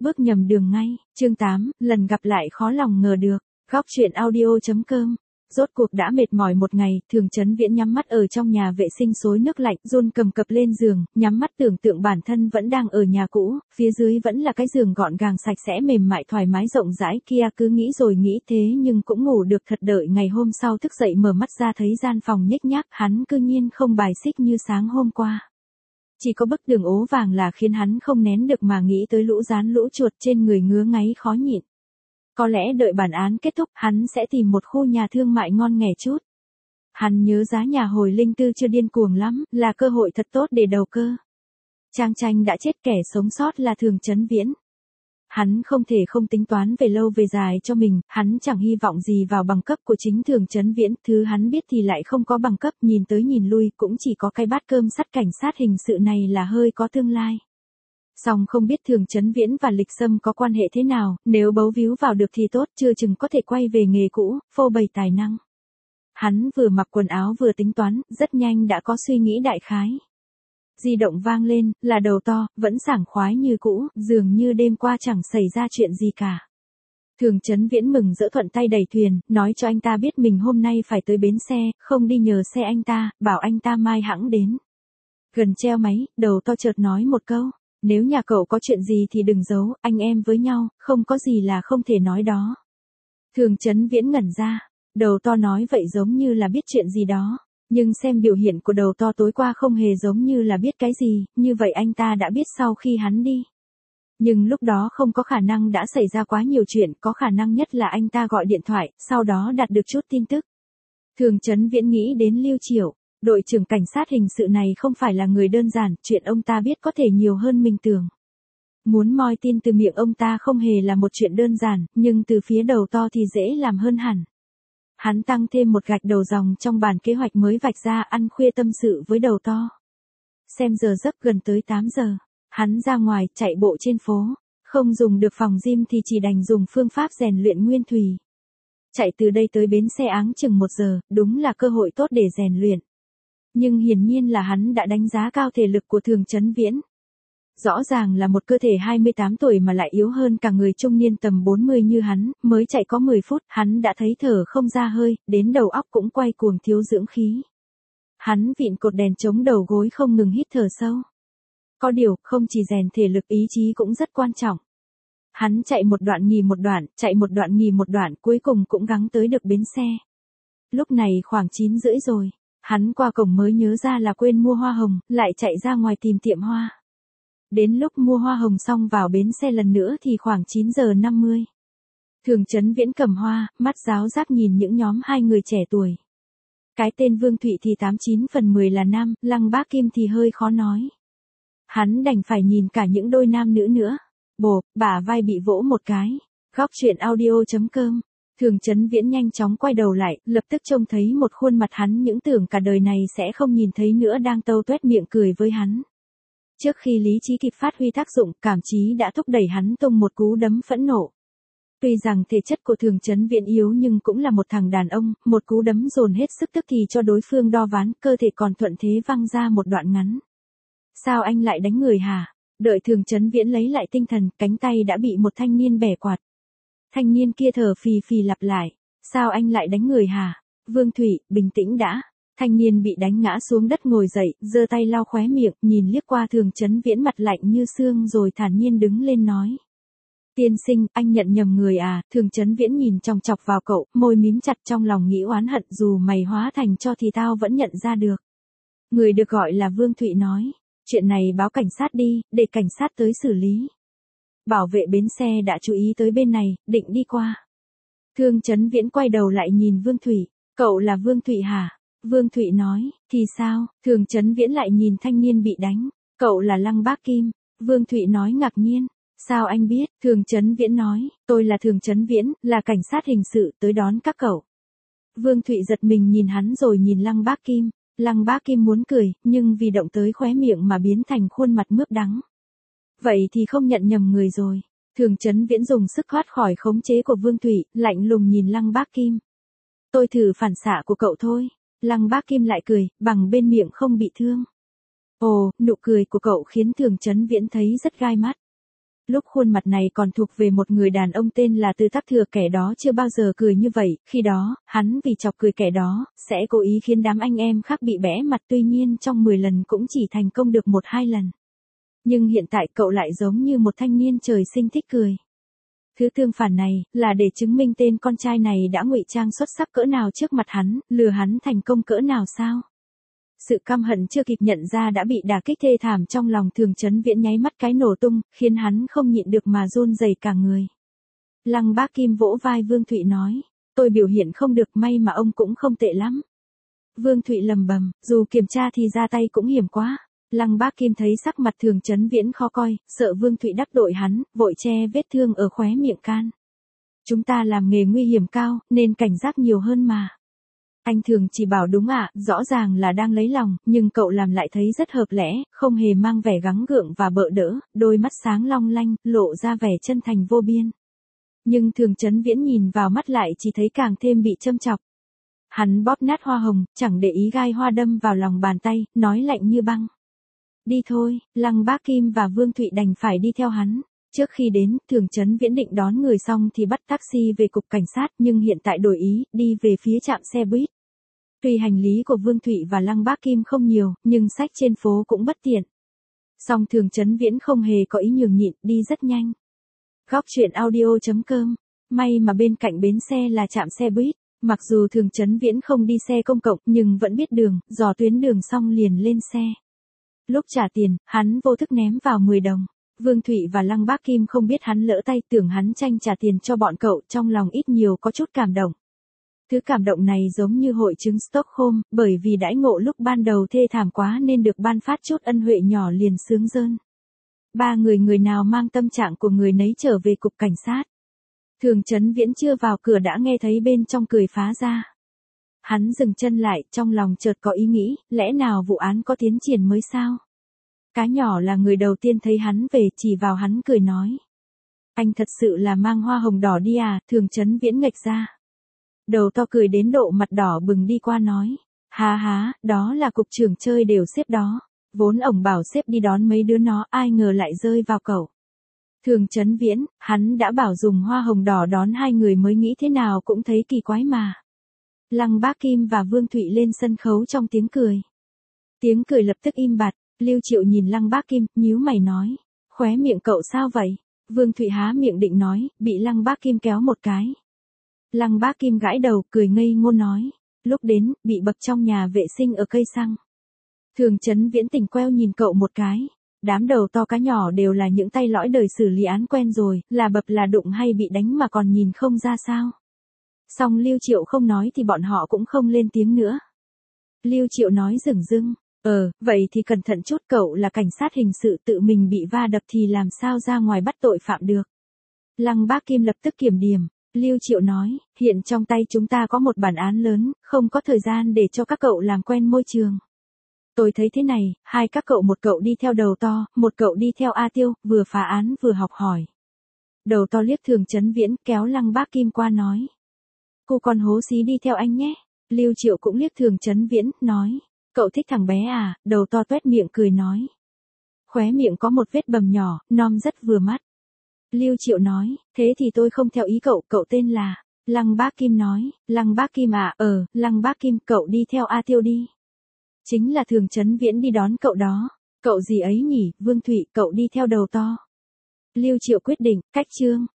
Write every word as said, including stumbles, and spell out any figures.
bước nhầm đường ngay. Chương tám, lần gặp lại khó lòng ngờ được. Góc truyện audio chấm com. Rốt cuộc đã mệt mỏi một ngày, Thường Chấn Viễn nhắm mắt ở trong nhà vệ sinh xối nước lạnh, run cầm cập lên giường, nhắm mắt tưởng tượng bản thân vẫn đang ở nhà cũ, phía dưới vẫn là cái giường gọn gàng sạch sẽ mềm mại thoải mái rộng rãi kia, cứ nghĩ rồi nghĩ thế nhưng cũng ngủ được thật, đợi ngày hôm sau thức dậy mở mắt ra thấy gian phòng nhếch nhác, hắn cư nhiên không bài xích như sáng hôm qua. Chỉ có bức tường ố vàng là khiến hắn không nén được mà nghĩ tới lũ rán lũ chuột trên người ngứa ngáy khó nhịn. Có lẽ đợi bản án kết thúc hắn sẽ tìm một khu nhà thương mại ngon nghẻ chút. Hắn nhớ giá nhà hồi Linh Tư chưa điên cuồng lắm, là cơ hội thật tốt để đầu cơ. Trang tranh đã chết, kẻ sống sót là Thường Chấn Viễn. Hắn không thể không tính toán về lâu về dài cho mình, hắn chẳng hy vọng gì vào bằng cấp của chính Thường Chấn Viễn, thứ hắn biết thì lại không có bằng cấp, nhìn tới nhìn lui cũng chỉ có cái bát cơm sắt cảnh sát hình sự này là hơi có tương lai. Song không biết Thường Chấn Viễn và Lịch Sâm có quan hệ thế nào, nếu bấu víu vào được thì tốt, chưa chừng có thể quay về nghề cũ, phô bày tài năng. Hắn vừa mặc quần áo vừa tính toán, rất nhanh đã có suy nghĩ đại khái. Di động vang lên, là Đầu To, vẫn sảng khoái như cũ, dường như đêm qua chẳng xảy ra chuyện gì cả. Thường Chấn Viễn mừng rỡ thuận tay đẩy thuyền, nói cho anh ta biết mình hôm nay phải tới bến xe, không đi nhờ xe anh ta, bảo anh ta mai hẵng đến. Gần treo máy, Đầu To chợt nói một câu. Nếu nhà cậu có chuyện gì thì đừng giấu, anh em với nhau, không có gì là không thể nói đó. Thường Chấn Viễn ngẩn ra, Đầu To nói vậy giống như là biết chuyện gì đó, nhưng xem biểu hiện của Đầu To tối qua không hề giống như là biết cái gì, như vậy anh ta đã biết sau khi hắn đi. Nhưng lúc đó không có khả năng đã xảy ra quá nhiều chuyện, có khả năng nhất là anh ta gọi điện thoại, sau đó đạt được chút tin tức. Thường Chấn Viễn nghĩ đến Lưu Chiểu. Đội trưởng cảnh sát hình sự này không phải là người đơn giản, chuyện ông ta biết có thể nhiều hơn mình tưởng. Muốn moi tin từ miệng ông ta không hề là một chuyện đơn giản, nhưng từ phía Đầu To thì dễ làm hơn hẳn. Hắn tăng thêm một gạch đầu dòng trong bản kế hoạch mới vạch ra, ăn khuya tâm sự với Đầu To. Xem giờ giấc gần tới tám giờ, hắn ra ngoài chạy bộ trên phố, không dùng được phòng gym thì chỉ đành dùng phương pháp rèn luyện nguyên thủy. Chạy từ đây tới bến xe áng chừng một giờ, đúng là cơ hội tốt để rèn luyện. Nhưng hiển nhiên là hắn đã đánh giá cao thể lực của Thường Chấn Viễn. Rõ ràng là một cơ thể hai mươi tám tuổi mà lại yếu hơn cả người trung niên tầm bốn mươi như hắn, mới chạy có mười phút, hắn đã thấy thở không ra hơi, đến đầu óc cũng quay cuồng thiếu dưỡng khí. Hắn vịn cột đèn chống đầu gối không ngừng hít thở sâu. Có điều, không chỉ rèn thể lực, ý chí cũng rất quan trọng. Hắn chạy một đoạn nghỉ một đoạn, chạy một đoạn nghỉ một đoạn, cuối cùng cũng gắng tới được bến xe. Lúc này khoảng chín rưỡi rồi. Hắn qua cổng mới nhớ ra là quên mua hoa hồng, lại chạy ra ngoài tìm tiệm hoa. Đến lúc mua hoa hồng xong vào bến xe lần nữa thì khoảng chín giờ năm mươi. Thường Chấn Viễn cầm hoa, mắt giáo giác nhìn những nhóm hai người trẻ tuổi. Cái tên Vương Thụy thì tám chín phần mười là nam, Lăng Bác Kim thì hơi khó nói. Hắn đành phải nhìn cả những đôi nam nữ nữa. Bộp, bả vai bị vỗ một cái. Góc truyện audio chấm com. Thường Chấn Viễn nhanh chóng quay đầu lại, lập tức trông thấy một khuôn mặt hắn những tưởng cả đời này sẽ không nhìn thấy nữa đang tâu tuét miệng cười với hắn. Trước khi lý trí kịp phát huy tác dụng, cảm trí đã thúc đẩy hắn tung một cú đấm phẫn nộ. Tuy rằng thể chất của Thường Chấn Viễn yếu nhưng cũng là một thằng đàn ông, một cú đấm dồn hết sức tức thì cho đối phương đo ván, cơ thể còn thuận thế văng ra một đoạn ngắn. Sao anh lại đánh người hả? Đợi Thường Chấn Viễn lấy lại tinh thần, cánh tay đã bị một thanh niên bẻ quạt. Thanh niên kia thở phì phì lặp lại, sao anh lại đánh người hả? Vương Thụy, bình tĩnh đã. Thanh niên bị đánh ngã xuống đất ngồi dậy, giơ tay lau khóe miệng, nhìn liếc qua Thường Chấn Viễn mặt lạnh như xương rồi thản nhiên đứng lên nói. Tiên sinh, anh nhận nhầm người à? Thường Chấn Viễn nhìn chòng chọc vào cậu, môi mím chặt trong lòng nghĩ oán hận, dù mày hóa thành cho thì tao vẫn nhận ra được. Người được gọi là Vương Thụy nói, chuyện này báo cảnh sát đi, để cảnh sát tới xử lý. Bảo vệ bến xe đã chú ý tới bên này, định đi qua. Thường Chấn Viễn quay đầu lại nhìn Vương Thụy, cậu là Vương Thụy hả? Vương Thụy nói, thì sao? Thường Chấn Viễn lại nhìn thanh niên bị đánh, cậu là Lăng Bác Kim. Vương Thụy nói ngạc nhiên, sao anh biết? Thường Chấn Viễn nói, tôi là Thường Chấn Viễn, là cảnh sát hình sự, tới đón các cậu. Vương Thụy giật mình nhìn hắn rồi nhìn Lăng Bác Kim. Lăng Bác Kim muốn cười, nhưng vì động tới khóe miệng mà biến thành khuôn mặt mướp đắng. Vậy thì không nhận nhầm người rồi. Thường Chấn Viễn dùng sức thoát khỏi khống chế của Vương Thụy, lạnh lùng nhìn Lăng Bác Kim. Tôi thử phản xạ của cậu thôi. Lăng Bác Kim lại cười, bằng bên miệng không bị thương. Ồ, nụ cười của cậu khiến Thường Chấn Viễn thấy rất gai mắt. Lúc khuôn mặt này còn thuộc về một người đàn ông tên là Từ Tác Thừa, kẻ đó chưa bao giờ cười như vậy, khi đó, hắn vì chọc cười kẻ đó, sẽ cố ý khiến đám anh em khác bị bẽ mặt, tuy nhiên trong mười lần cũng chỉ thành công được một hai lần. Nhưng hiện tại cậu lại giống như một thanh niên trời sinh thích cười. Thứ tương phản này, là để chứng minh tên con trai này đã ngụy trang xuất sắc cỡ nào trước mặt hắn, lừa hắn thành công cỡ nào sao? Sự căm hận chưa kịp nhận ra đã bị đả kích thê thảm trong lòng Thường Chấn Viễn nháy mắt cái nổ tung, khiến hắn không nhịn được mà run rẩy cả người. Lăng Bác Kim vỗ vai Vương Thụy nói, tôi biểu hiện không được, may mà ông cũng không tệ lắm. Vương Thụy lầm bầm, dù kiểm tra thì ra tay cũng hiểm quá. Lăng Bác Kim thấy sắc mặt Thường Chấn Viễn khó coi, sợ Vương Thụy đắc tội hắn, vội che vết thương ở khóe miệng can. Chúng ta làm nghề nguy hiểm cao, nên cảnh giác nhiều hơn mà. Anh Thường chỉ bảo đúng ạ, à, rõ ràng là đang lấy lòng, nhưng cậu làm lại thấy rất hợp lẽ, không hề mang vẻ gắng gượng và bợ đỡ, đôi mắt sáng long lanh, lộ ra vẻ chân thành vô biên. Nhưng Thường Chấn Viễn nhìn vào mắt lại chỉ thấy càng thêm bị châm chọc. Hắn bóp nát hoa hồng, chẳng để ý gai hoa đâm vào lòng bàn tay, nói lạnh như băng. Đi thôi, Lăng Bác Kim và Vương Thụy đành phải đi theo hắn. Trước khi đến, Thường Chấn Viễn định đón người xong thì bắt taxi về cục cảnh sát, nhưng hiện tại đổi ý, đi về phía trạm xe buýt. Tuy hành lý của Vương Thụy và Lăng Bác Kim không nhiều, nhưng xách trên phố cũng bất tiện. Song Thường Chấn Viễn không hề có ý nhường nhịn, đi rất nhanh. Góc truyện audio chấm com. May mà bên cạnh bến xe là trạm xe buýt. Mặc dù Thường Chấn Viễn không đi xe công cộng, nhưng vẫn biết đường, dò tuyến đường xong liền lên xe. Lúc trả tiền, hắn vô thức ném vào mười đồng. Vương Thụy và Lăng Bác Kim không biết hắn lỡ tay, tưởng hắn tranh trả tiền cho bọn cậu, trong lòng ít nhiều có chút cảm động. Thứ cảm động này giống như hội chứng Stockholm, bởi vì đãi ngộ lúc ban đầu thê thảm quá nên được ban phát chút ân huệ nhỏ liền sướng rơn. Ba người người nào mang tâm trạng của người nấy trở về cục cảnh sát. Thường Chấn Viễn chưa vào cửa đã nghe thấy bên trong cười phá ra. Hắn dừng chân lại, trong lòng chợt có ý nghĩ, lẽ nào vụ án có tiến triển mới sao? Cá nhỏ là người đầu tiên thấy hắn về, chỉ vào hắn cười nói. Anh thật sự là mang hoa hồng đỏ đi à? Thường Chấn Viễn nghệch ra. Đầu to cười đến độ mặt đỏ bừng đi qua nói. Há há, đó là cục trưởng chơi đều xếp đó. Vốn ổng bảo xếp đi đón mấy đứa nó, ai ngờ lại rơi vào cậu. Thường Chấn Viễn, hắn đã bảo dùng hoa hồng đỏ đón hai người mới nghĩ thế nào cũng thấy kỳ quái mà. Lăng Bác Kim và Vương Thụy lên sân khấu trong tiếng cười. Tiếng cười lập tức im bặt, Lưu Triệu nhìn Lăng Bác Kim, nhíu mày nói. Khóe miệng cậu sao vậy? Vương Thụy há miệng định nói, bị Lăng Bác Kim kéo một cái. Lăng Bác Kim gãi đầu, cười ngây ngô nói. Lúc đến, bị bập trong nhà vệ sinh ở cây xăng. Thường Chấn Viễn tỉnh queo nhìn cậu một cái. Đám đầu to cá nhỏ đều là những tay lõi đời xử lý án quen rồi, là bập là đụng hay bị đánh mà còn nhìn không ra sao. Song Lưu Triệu không nói thì bọn họ cũng không lên tiếng nữa. Lưu Triệu nói dửng dưng, ờ, vậy thì cẩn thận chút, cậu là cảnh sát hình sự, tự mình bị va đập thì làm sao ra ngoài bắt tội phạm được. Lăng Bác Kim lập tức kiểm điểm, Lưu Triệu nói, hiện trong tay chúng ta có một bản án lớn, không có thời gian để cho các cậu làm quen môi trường. Tôi thấy thế này, hai các cậu, một cậu đi theo đầu to, một cậu đi theo A Tiêu, vừa phá án vừa học hỏi. Đầu to liếc Thường Chấn Viễn, kéo Lăng Bác Kim qua nói. Cô con hố xí đi theo anh nhé. Lưu Triệu cũng liếc Thường Chấn Viễn, nói. Cậu thích thằng bé à? Đầu to tuét miệng cười nói. Khóe miệng có một vết bầm nhỏ, nom rất vừa mắt. Lưu Triệu nói, thế thì tôi không theo ý cậu, cậu tên là. Lăng Bác Kim nói, Lăng Bác Kim à, ờ, Lăng Bác Kim, cậu đi theo A Tiêu đi. Chính là Thường Chấn Viễn đi đón cậu đó. Cậu gì ấy nhỉ? Vương Thụy, cậu đi theo đầu to. Lưu Triệu quyết định, cách chương.